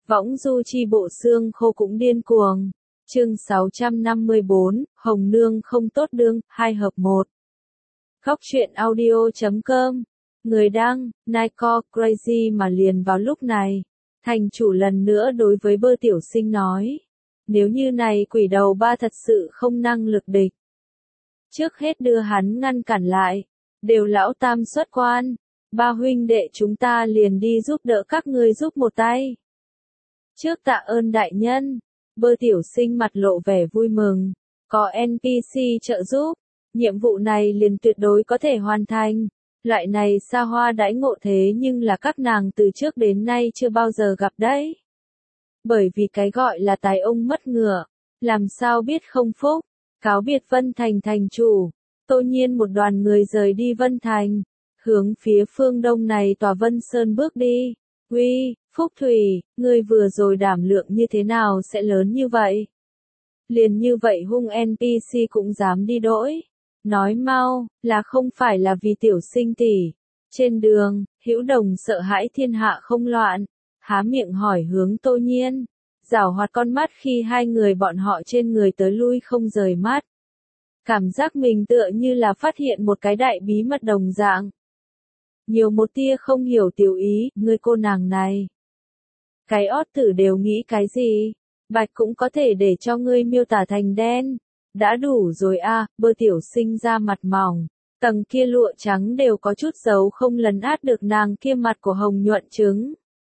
Võng du chi bộ xương khô cũng điên cuồng. Chương 654, Hồng Nương không tốt đương, 2 hợp 1. Góc truyện audio.com. Người đăng, Nico Crazy mà liền vào lúc này. Thành chủ lần nữa đối với Bơ Tiểu Sinh nói. Nếu như này quỷ đầu ba thật sự không năng lực địch. Trước hết đưa hắn ngăn cản lại. Đều lão tam xuất quan. Ba huynh đệ chúng ta liền đi giúp đỡ các ngươi giúp một tay. Trước tạ ơn đại nhân. Bơ Tiểu Sinh mặt lộ vẻ vui mừng. Có NPC trợ giúp. Nhiệm vụ này liền tuyệt đối có thể hoàn thành. Loại này xa hoa đãi ngộ thế nhưng là các nàng từ trước đến nay chưa bao giờ gặp đấy. Bởi vì cái gọi là tài ông mất ngựa. Làm sao biết không phúc. Cáo biệt Vân Thành thành chủ. Tô nhiên một đoàn người rời đi Vân Thành. Hướng phía phương đông này tòa Vân Sơn bước đi. Uy, Phúc Thủy, ngươi vừa rồi đảm lượng như thế nào sẽ lớn như vậy? Liền như vậy hung NPC cũng dám đi đỗi. Nói mau, là không phải là vì Tiểu Sinh tỷ. Trên đường, Hữu Đồng sợ hãi thiên hạ không loạn. Há miệng hỏi hướng Tô Nhiên. Giảo hoạt con mắt khi hai người bọn họ trên người tới lui không rời mắt. Cảm giác mình tựa như là phát hiện một cái đại bí mật đồng dạng. Nhiều một tia không hiểu tiểu ý, ngươi cô nàng này. Cái ót tử đều nghĩ cái gì? Bạch cũng có thể để cho ngươi miêu tả thành đen. Đã đủ rồi a. Bơ Tiểu Sinh ra mặt mỏng. Tầng kia lụa trắng đều có chút dấu không lấn át được nàng kia mặt của hồng nhuận trứng.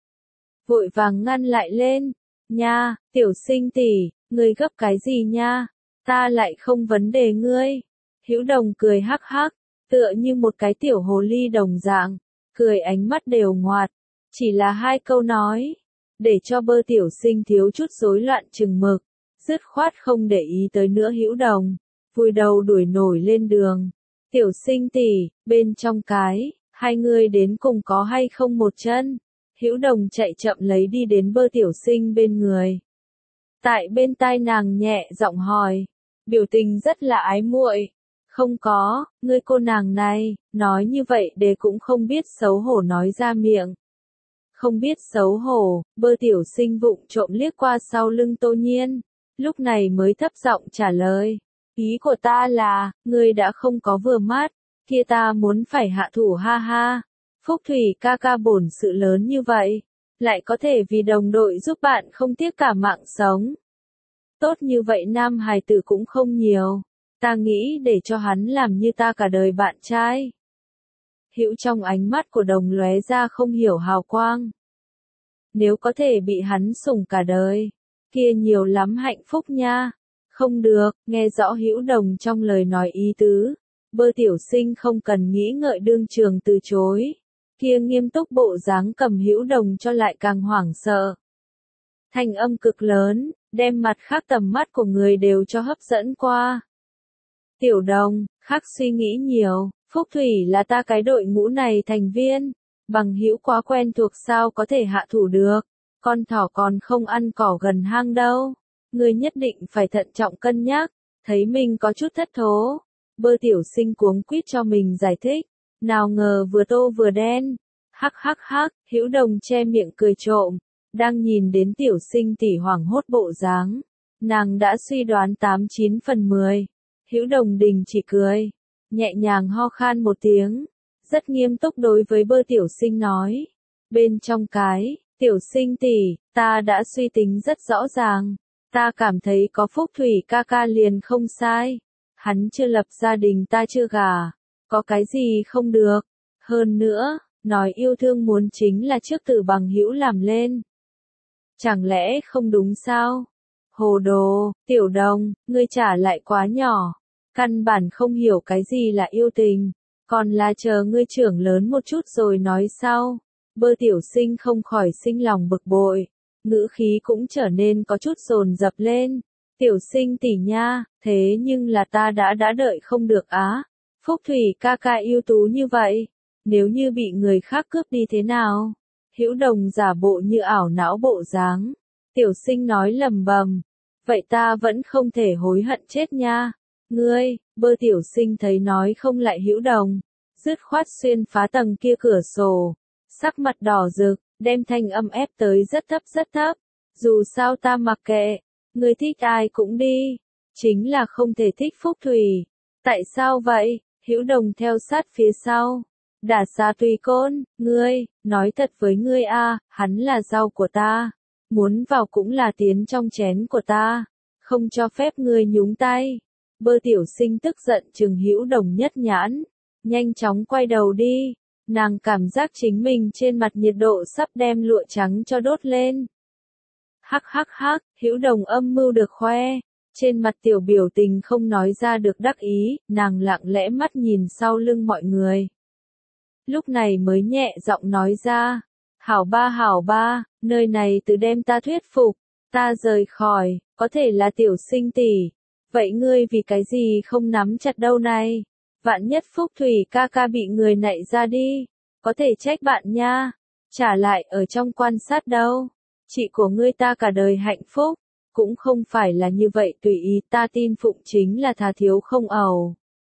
Vội vàng ngăn lại lên. Nha, Tiểu Sinh tỷ, ngươi gấp cái gì nha? Ta lại không vấn đề ngươi. Hữu Đồng cười hắc hắc. Tựa như một cái tiểu hồ ly đồng dạng, cười ánh mắt đều ngoạt, chỉ là hai câu nói, để cho Bơ Tiểu Sinh thiếu chút rối loạn chừng mực, dứt khoát không để ý tới nữa Hữu Đồng, vùi đầu đuổi nổi lên đường. Tiểu Sinh tỷ, bên trong cái, hai người đến cùng có hay không một chân? Hữu Đồng chạy chậm lấy đi đến Bơ Tiểu Sinh bên người. Tại bên tai nàng nhẹ giọng hỏi, biểu tình rất là ái muội. Không có, ngươi cô nàng này, nói như vậy để cũng không biết xấu hổ nói ra miệng. Không biết xấu hổ, Bơ Tiểu Sinh vụng trộm liếc qua sau lưng Tô Nhiên, lúc này mới thấp giọng trả lời. Ý của ta là, ngươi đã không có vừa mắt, kia ta muốn phải hạ thủ ha ha. Phúc Thủy ca ca bổn sự lớn như vậy, lại có thể vì đồng đội giúp bạn không tiếc cả mạng sống. Tốt như vậy nam hài tử cũng không nhiều. Ta nghĩ để cho hắn làm như ta cả đời bạn trai. Hữu trong ánh mắt của Đồng lóe ra không hiểu hào quang. Nếu có thể bị hắn sủng cả đời, kia nhiều lắm hạnh phúc nha. Không được, nghe rõ Hữu Đồng trong lời nói ý tứ. Bơ Tiểu Sinh không cần nghĩ ngợi đương trường từ chối. Kia nghiêm túc bộ dáng cầm Hữu Đồng cho lại càng hoảng sợ. Thanh âm cực lớn, đem mặt khác tầm mắt của người đều cho hấp dẫn qua. Tiểu Đồng, khác suy nghĩ nhiều, Phúc Thủy là ta cái đội ngũ này thành viên, bằng hữu quá quen thuộc sao có thể hạ thủ được, con thỏ còn không ăn cỏ gần hang đâu, ngươi nhất định phải thận trọng cân nhắc, thấy mình có chút thất thố, Bơ Tiểu Sinh cuống quýt cho mình giải thích, nào ngờ vừa tô vừa đen, hắc hắc hắc, Hữu Đồng che miệng cười trộm, đang nhìn đến Tiểu Sinh tỉ hoảng hốt bộ dáng, nàng đã suy đoán 89 phần 10. Hữu Đồng đình chỉ cười, nhẹ nhàng ho khan một tiếng, rất nghiêm túc đối với Bơ Tiểu Sinh nói. Bên trong cái, Tiểu Sinh tỷ, ta đã suy tính rất rõ ràng, ta cảm thấy có Phúc Thủy ca ca liền không sai. Hắn chưa lập gia đình ta chưa gả, có cái gì không được. Hơn nữa, nói yêu thương muốn chính là trước từ bằng hữu làm lên. Chẳng lẽ không đúng sao? Hồ đồ, Tiểu Đồng, ngươi trả lại quá nhỏ. Căn bản không hiểu cái gì là yêu tình. Còn là chờ ngươi trưởng lớn một chút rồi nói sau. Bơ Tiểu Sinh không khỏi sinh lòng bực bội. Ngữ khí cũng trở nên có chút dồn dập lên. Tiểu Sinh tỷ nha, thế nhưng là ta đã đợi không được á. Phúc Thủy ca ca ưu tú như vậy. Nếu như bị người khác cướp đi thế nào? Hữu Đồng giả bộ như ảo não bộ dáng. Tiểu Sinh nói lầm bầm. Vậy ta vẫn không thể hối hận chết nha. Ngươi, Bơ Tiểu Sinh thấy nói không lại Hữu Đồng. Dứt khoát xuyên phá tầng kia cửa sổ. Sắc mặt đỏ rực, đem thanh âm ép tới rất thấp rất thấp. Dù sao ta mặc kệ, ngươi thích ai cũng đi, chính là không thể thích Phúc Thủy. Tại sao vậy? Hữu Đồng theo sát phía sau. Đả Xà Tùy Côn, ngươi, nói thật với ngươi a, hắn là rau của ta, muốn vào cũng là tiến trong chén của ta, không cho phép ngươi nhúng tay. Bơ Tiểu Sinh tức giận trừng Hữu Đồng nhất nhãn, nhanh chóng quay đầu đi, nàng cảm giác chính mình trên mặt nhiệt độ sắp đem lụa trắng cho đốt lên. Hắc hắc hắc, Hữu Đồng âm mưu được khoe, trên mặt tiểu biểu tình không nói ra được đắc ý, nàng lặng lẽ mắt nhìn sau lưng mọi người. Lúc này mới nhẹ giọng nói ra, hảo ba, nơi này từ đem ta thuyết phục, ta rời khỏi, có thể là Tiểu Sinh tỷ, vậy ngươi vì cái gì không nắm chặt đâu này, vạn nhất Phúc Thủy ca ca bị người nạy ra đi, có thể trách bạn nha, trả lại ở trong quan sát đâu, chị của ngươi ta cả đời hạnh phúc, cũng không phải là như vậy tùy ý, ta tin phụng chính là thà thiếu không ẩu.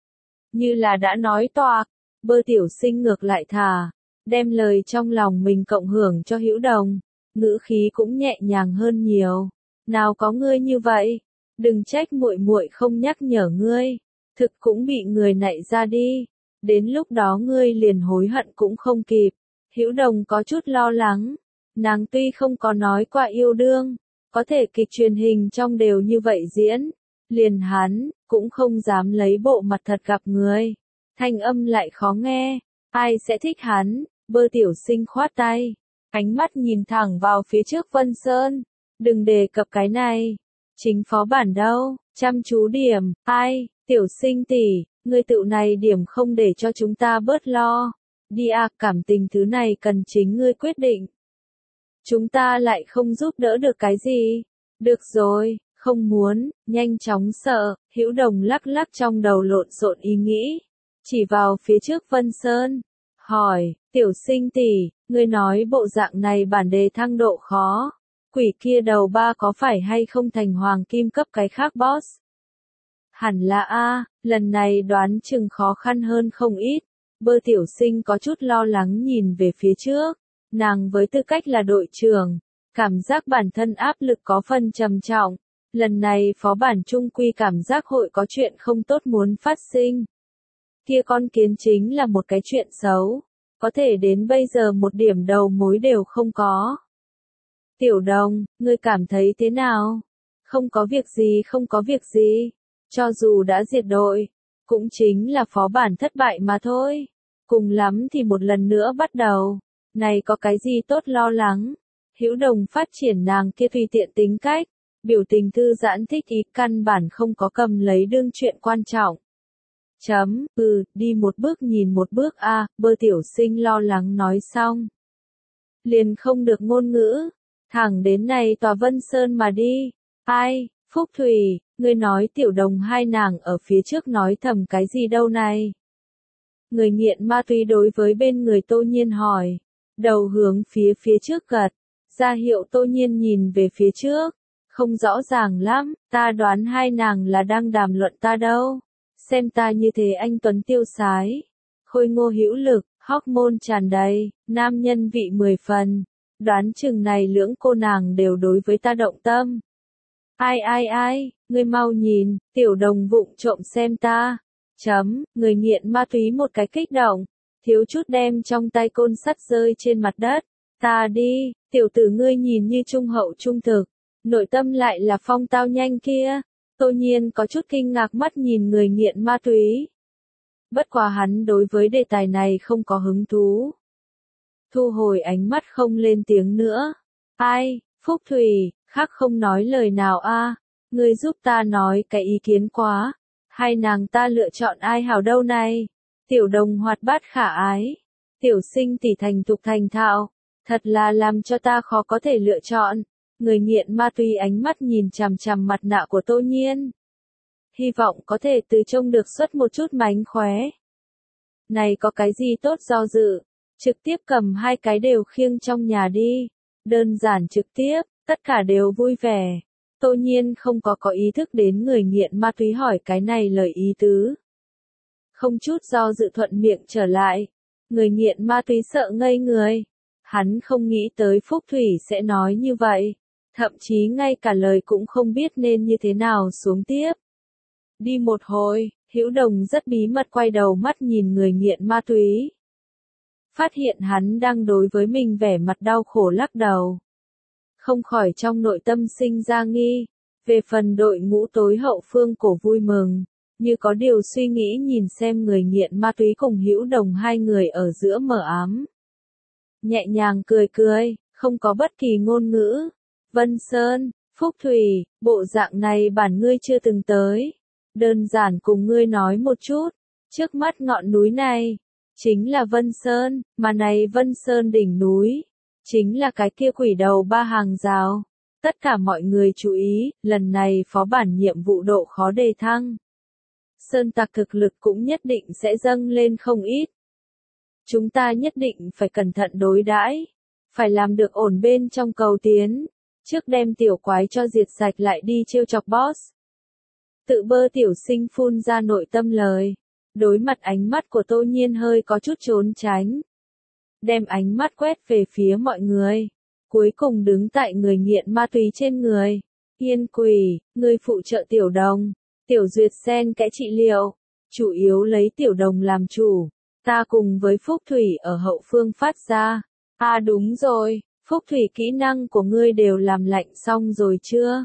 Như là đã nói toạc, Bơ Tiểu Sinh ngược lại thà, đem lời trong lòng mình cộng hưởng cho Hữu Đồng, ngữ khí cũng nhẹ nhàng hơn nhiều. Nào có ngươi như vậy, đừng trách muội muội không nhắc nhở ngươi, thực cũng bị người nạy ra đi, đến lúc đó ngươi liền hối hận cũng không kịp. Hữu Đồng có chút lo lắng, nàng tuy không có nói qua yêu đương, có thể kịch truyền hình trong đều như vậy diễn, liền hắn cũng không dám lấy bộ mặt thật gặp người. Thanh âm lại khó nghe, ai sẽ thích hắn? Bơ Tiểu Sinh khoát tay, ánh mắt nhìn thẳng vào phía trước Vân Sơn, đừng đề cập cái này, chính phó bản đâu, chăm chú điểm, ai, Tiểu Sinh tỷ, ngươi tự này điểm không để cho chúng ta bớt lo, đi à, cảm tình thứ này cần chính ngươi quyết định. Chúng ta lại không giúp đỡ được cái gì, được rồi, không muốn, nhanh chóng sợ, Hữu Đồng lắc lắc trong đầu lộn xộn ý nghĩ. Chỉ vào phía trước Vân Sơn, hỏi, Tiểu Sinh tỷ, ngươi nói bộ dạng này bản đề thăng độ khó, quỷ kia đầu ba có phải hay không thành hoàng kim cấp cái khác boss? Hẳn là a, lần này đoán chừng khó khăn hơn không ít. Bơ Tiểu Sinh có chút lo lắng nhìn về phía trước, nàng với tư cách là đội trưởng, cảm giác bản thân áp lực có phần trầm trọng, lần này phó bản trung quy cảm giác hội có chuyện không tốt muốn phát sinh. Kia con kiến chính là một cái chuyện xấu, có thể đến bây giờ một điểm đầu mối đều không có. Tiểu Đồng, ngươi cảm thấy thế nào? Không có việc gì, cho dù đã diệt đội, cũng chính là phó bản thất bại mà thôi, cùng lắm thì một lần nữa bắt đầu, này có cái gì tốt lo lắng. Hữu Đồng phát triển nàng kia tùy tiện tính cách, biểu tình thư giãn thích ý, căn bản không có cầm lấy đương chuyện quan trọng. Đi một bước nhìn một bước a, Bơ Tiểu Sinh lo lắng nói xong. Liền không được ngôn ngữ, thẳng đến này tòa Vân Sơn mà đi. Ai, Phúc Thủy, ngươi nói Tiểu Đồng hai nàng ở phía trước nói thầm cái gì đâu này? Người nghiện ma túy đối với bên người Tô Nhiên hỏi, đầu hướng phía trước gật, ra hiệu Tô Nhiên nhìn về phía trước, không rõ ràng lắm, ta đoán hai nàng là đang đàm luận ta đâu. Xem ta như thế anh tuấn tiêu sái, khôi ngô hữu lực, hormone tràn đầy, nam nhân vị 10 phần, đoán chừng này lưỡng cô nàng đều đối với ta động tâm. Ai, ngươi mau nhìn, Tiểu Đồng vụng trộm xem ta. Người nghiện ma túy một cái kích động, thiếu chút đem trong tay côn sắt rơi trên mặt đất. Ta đi, tiểu tử ngươi nhìn như trung hậu trung thực, nội tâm lại là phong tao nhanh kia. Tô Nhiên có chút kinh ngạc mắt nhìn người nghiện ma túy. Bất quá hắn đối với đề tài này không có hứng thú. Thu hồi ánh mắt không lên tiếng nữa. Ai, Phúc Thủy, khác không nói lời nào a, ngươi giúp ta nói cái ý kiến quá. Hai nàng ta lựa chọn ai hảo đâu này? Tiểu Đồng hoạt bát khả ái. Tiểu Sinh tỷ thành thục thành thạo. Thật là làm cho ta khó có thể lựa chọn. Người nghiện ma túy ánh mắt nhìn chằm chằm mặt nạ của Tô Nhiên. Hy vọng có thể từ trông được xuất một chút mánh khóe. Này có cái gì tốt do dự, trực tiếp cầm hai cái đều khiêng trong nhà đi. Đơn giản trực tiếp, tất cả đều vui vẻ. Tô Nhiên không có ý thức đến người nghiện ma túy hỏi cái này lời ý tứ. Không chút do dự thuận miệng trở lại. Người nghiện ma túy sợ ngây người. Hắn không nghĩ tới Phúc Thủy sẽ nói như vậy. thậm chí ngay cả lời cũng không biết nên như thế nào xuống tiếp. Đi một hồi, Hữu Đồng rất bí mật quay đầu mắt nhìn người nghiện ma túy. Phát hiện hắn đang đối với mình vẻ mặt đau khổ lắc đầu. Không khỏi trong nội tâm sinh ra nghi. Về phần đội ngũ tối hậu phương cổ vui mừng, như có điều suy nghĩ nhìn xem người nghiện ma túy cùng Hữu Đồng hai người ở giữa mờ ám. Nhẹ nhàng cười cười, không có bất kỳ ngôn ngữ. Vân Sơn, Phúc Thủy, bộ dạng này bản ngươi chưa từng tới. Đơn giản cùng ngươi nói một chút, trước mắt ngọn núi này, chính là Vân Sơn, mà này Vân Sơn đỉnh núi, chính là cái kia quỷ đầu ba hàng rào. Tất cả mọi người chú ý, lần này phó bản nhiệm vụ độ khó đề thăng. Sơn tặc thực lực cũng nhất định sẽ dâng lên không ít. Chúng ta nhất định phải cẩn thận đối đãi, phải làm được ổn bên trong cầu tiến, trước đem tiểu quái cho diệt sạch lại đi trêu chọc boss. Tự bơ tiểu sinh phun ra nội tâm lời, đối mặt ánh mắt của Tô Nhiên hơi có chút trốn tránh. Đem ánh mắt quét về phía mọi người, cuối cùng đứng tại người nghiện ma túy trên người. Yên Quỷ, người phụ trợ Tiểu Đồng, Tiểu Duyệt xen kẽ trị liệu, chủ yếu lấy Tiểu Đồng làm chủ. Ta cùng với Phúc Thủy ở hậu phương phát ra. À đúng rồi, Phúc Thủy kỹ năng của ngươi đều làm lạnh xong rồi chưa?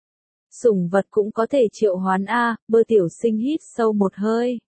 Sủng vật cũng có thể triệu hoán a. Bơ tiểu sinh hít sâu một hơi.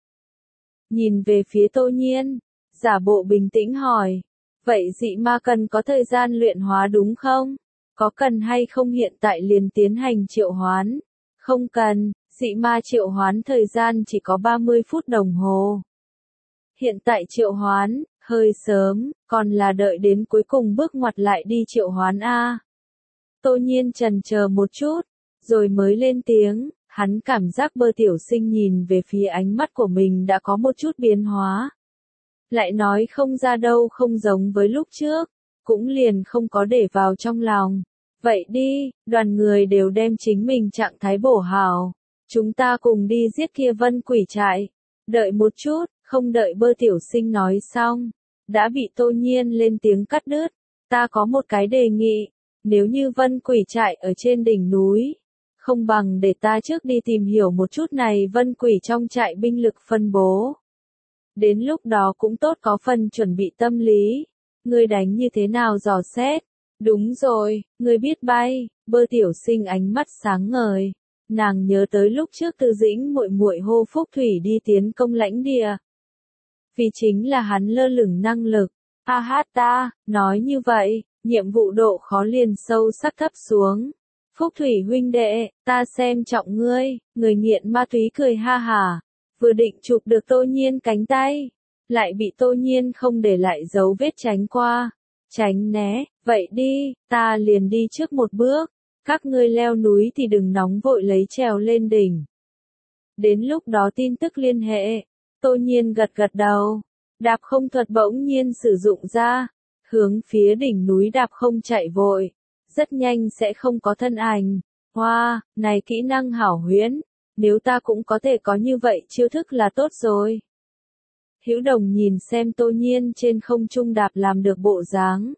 Nhìn về phía Tô Nhiên, giả bộ bình tĩnh hỏi. Vậy dị ma cần có thời gian luyện hóa đúng không? Có cần hay không hiện tại liền tiến hành triệu hoán? Không cần, dị ma triệu hoán thời gian chỉ có 30 phút đồng hồ. Hiện tại triệu hoán, hơi sớm, còn là đợi đến cuối cùng bước ngoặt lại đi triệu hoán a. Tô Nhiên chần chờ một chút, rồi mới lên tiếng, hắn cảm giác bơ tiểu sinh nhìn về phía ánh mắt của mình đã có một chút biến hóa. Lại nói không ra đâu không giống với lúc trước, cũng liền không có để vào trong lòng. Vậy đi, đoàn người đều đem chính mình trạng thái bổ hào. Chúng ta cùng đi giết kia Vân Quỷ trại. Đợi một chút, không đợi bơ tiểu sinh nói xong. Đã bị Tô Nhiên lên tiếng cắt đứt. Ta có một cái đề nghị. Nếu như Vân Quỷ trại ở trên đỉnh núi, không bằng để ta trước đi tìm hiểu một chút này Vân Quỷ trong trại binh lực phân bố. Đến lúc đó cũng tốt có phần chuẩn bị tâm lý. Ngươi đánh như thế nào dò xét? Đúng rồi, ngươi biết bay. Bơ tiểu sinh ánh mắt sáng ngời. Nàng nhớ tới lúc trước Từ Dĩnh muội muội hô Phúc Thủy đi tiến công lãnh địa. Vì chính là hắn lơ lửng năng lực. Ha ha ta, nói như vậy, nhiệm vụ độ khó liền sâu sắc thấp xuống. Phúc Thủy huynh đệ, ta xem trọng ngươi. Người nghiện ma túy cười ha hả. Vừa định chụp được Tô Nhiên cánh tay, lại bị Tô Nhiên không để lại dấu vết tránh qua. Tránh né, vậy đi, ta liền đi trước một bước. Các ngươi leo núi thì đừng nóng vội lấy trèo lên đỉnh. Đến lúc đó tin tức liên hệ. Tô Nhiên gật gật đầu. Đạp không thuật bỗng nhiên sử dụng ra. Hướng phía đỉnh núi đạp không chạy vội. Rất nhanh sẽ không có thân ảnh. Hoa, này kỹ năng hảo huyễn. Nếu ta cũng có thể có như vậy chiêu thức là tốt rồi. Hữu Đồng nhìn xem Tô Nhiên trên không trung đạp làm được bộ dáng.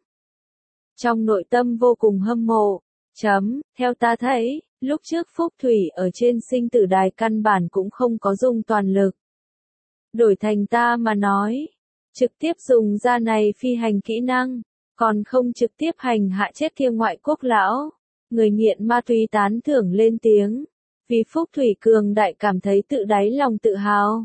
Trong nội tâm vô cùng hâm mộ. Theo ta thấy, lúc trước Phúc Thủy ở trên sinh tử đài căn bản cũng không có dùng toàn lực. Đổi thành ta mà nói, trực tiếp dùng ra này phi hành kỹ năng, còn không trực tiếp hành hạ chết kia ngoại quốc lão. Người nghiện ma túy tán thưởng lên tiếng. Vì Phúc Thủy cường đại cảm thấy tự đáy lòng tự hào.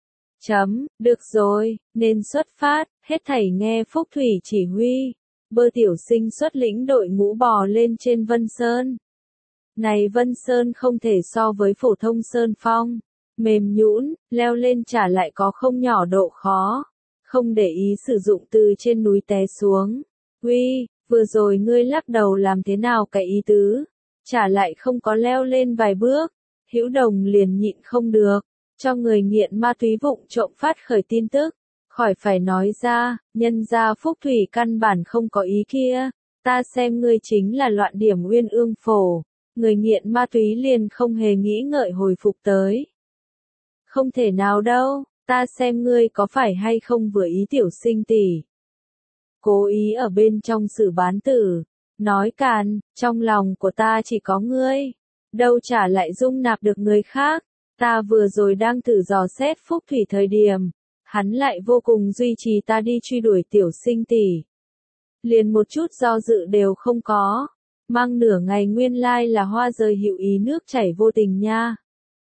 Được rồi, nên xuất phát, hết thảy nghe Phúc Thủy chỉ huy. Bơ tiểu sinh xuất lĩnh đội ngũ bò lên trên Vân Sơn. Này Vân Sơn không thể so với phổ thông Sơn Phong. Mềm nhũn, leo lên trả lại có không nhỏ độ khó. Không để ý sử dụng từ trên núi té xuống. Uy, vừa rồi ngươi lắc đầu làm thế nào cái ý tứ? Trả lại không có leo lên vài bước. Hữu Đồng liền nhịn không được. Cho người nghiện ma túy vụng trộm phát khởi tin tức. Khỏi phải nói ra, nhân ra Phúc Thủy căn bản không có ý kia. Ta xem ngươi chính là loạn điểm uyên ương phổ. Người nghiện ma túy liền không hề nghĩ ngợi hồi phục tới. Không thể nào đâu, ta xem ngươi có phải hay không vừa ý tiểu sinh tỷ. Cố ý ở bên trong sự bán tử. nói càn, trong lòng của ta chỉ có ngươi, đâu trả lại dung nạp được người khác. Ta vừa rồi đang thử dò xét Phúc Thủy thời điểm, hắn lại vô cùng duy trì ta đi truy đuổi tiểu sinh tỷ. Liền một chút do dự đều không có, mang nửa ngày nguyên lai là hoa rơi hữu ý nước chảy vô tình nha.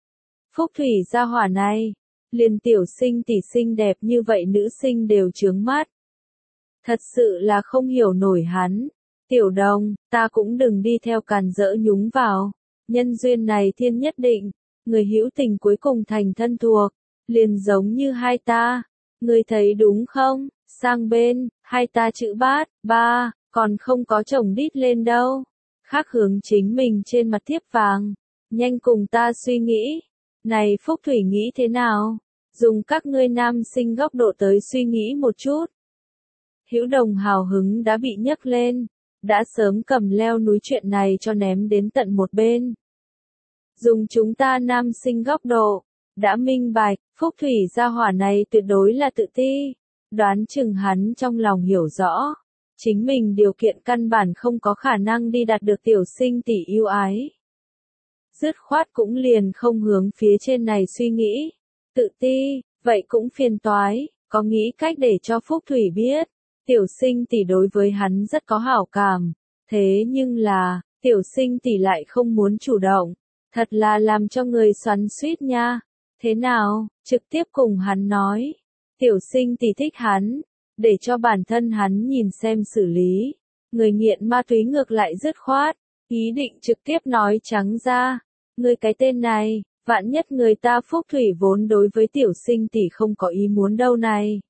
Phúc Thủy gia hỏa này, liền tiểu sinh tỷ xinh đẹp như vậy nữ sinh đều chướng mắt. Thật sự là không hiểu nổi hắn. Tiểu Đồng, ta cũng đừng đi theo càn rỡ nhúng vào. Nhân duyên này thiên nhất định, người hữu tình cuối cùng thành thân thuộc, liền giống như hai ta. Ngươi thấy đúng không? Sang bên, hai ta chữ bát, ba, còn không có chồng đít lên đâu. Khác hướng chính mình trên mặt thiếp vàng. Nhanh cùng ta suy nghĩ. Này Phúc Thủy nghĩ thế nào? Dùng các ngươi nam sinh góc độ tới suy nghĩ một chút. Hữu Đồng hào hứng đã bị nhấc lên, đã sớm cầm leo núi chuyện này cho ném đến tận một bên. Dùng chúng ta nam sinh góc độ, đã minh bạch, Phúc Thủy gia hỏa này tuyệt đối là tự ti, đoán chừng hắn trong lòng hiểu rõ, chính mình điều kiện căn bản không có khả năng đi đạt được tiểu sinh tỷ yêu ái. Dứt khoát cũng liền không hướng phía trên này suy nghĩ, tự ti, vậy cũng phiền toái, có nghĩ cách để cho Phúc Thủy biết. Tiểu sinh tỷ đối với hắn rất có hảo cảm, thế nhưng là, tiểu sinh tỷ lại không muốn chủ động, thật là làm cho người xoắn xuýt nha. Thế nào, trực tiếp cùng hắn nói, tiểu sinh tỷ thích hắn, để cho bản thân hắn nhìn xem xử lý. Người nghiện ma túy ngược lại dứt khoát, ý định trực tiếp nói trắng ra, người cái tên này, vạn nhất người ta Phúc Thủy vốn đối với tiểu sinh tỷ không có ý muốn đâu này.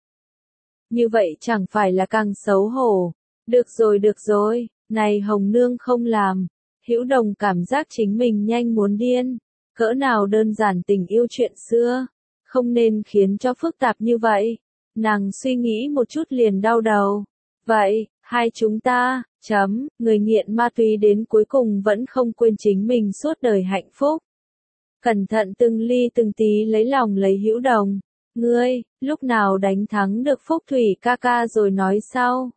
Như vậy chẳng phải là càng xấu hổ. Được rồi, này Hồng Nương không làm. Hữu Đồng cảm giác chính mình nhanh muốn điên. Cỡ nào đơn giản tình yêu chuyện xưa, không nên khiến cho phức tạp như vậy. Nàng suy nghĩ một chút liền đau đầu. Vậy, hai chúng ta, người nghiện ma túy đến cuối cùng vẫn không quên chính mình suốt đời hạnh phúc. Cẩn thận từng ly từng tí lấy lòng lấy Hữu Đồng. Ngươi, lúc nào đánh thắng được Phúc Thủy ca ca rồi nói sau.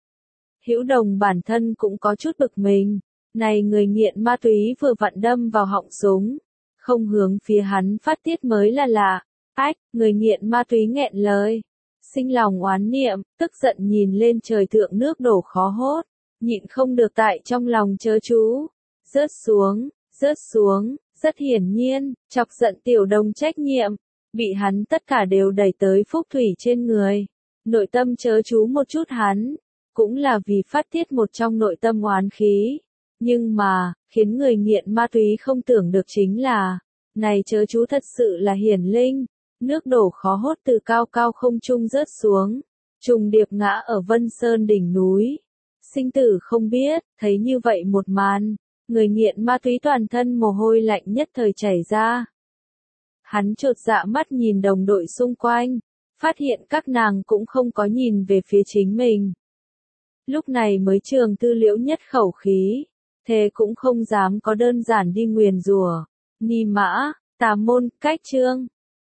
Hữu Đồng bản thân cũng có chút bực mình, này người nghiện ma túy vừa vặn đâm vào họng súng, không hướng phía hắn phát tiết mới là lạ. Ách, người nghiện ma túy nghẹn lời, sinh lòng oán niệm, tức giận nhìn lên trời thượng nước đổ khó hốt, nhịn không được tại trong lòng chớ chú, rớt xuống, rất hiển nhiên, chọc giận Tiểu Đồng trách nhiệm. Bị hắn tất cả đều đẩy tới Phúc Thủy trên người. Nội tâm chớ chú một chút hắn, cũng là vì phát tiết một trong nội tâm oán khí. Nhưng mà, khiến người nghiện ma túy không tưởng được chính là, này chớ chú thật sự là hiển linh, nước đổ khó hốt từ cao cao không trung rớt xuống, trùng điệp ngã ở Vân Sơn đỉnh núi. Sinh tử không biết, thấy như vậy một màn, người nghiện ma túy toàn thân mồ hôi lạnh nhất thời chảy ra. Hắn chột dạ mắt nhìn đồng đội xung quanh, phát hiện các nàng cũng không có nhìn về phía chính mình. Lúc này mới Trường Tư Liễu nhất khẩu khí, thế cũng không dám có đơn giản đi nguyền rủa. Ni mã, tà môn, cách chương.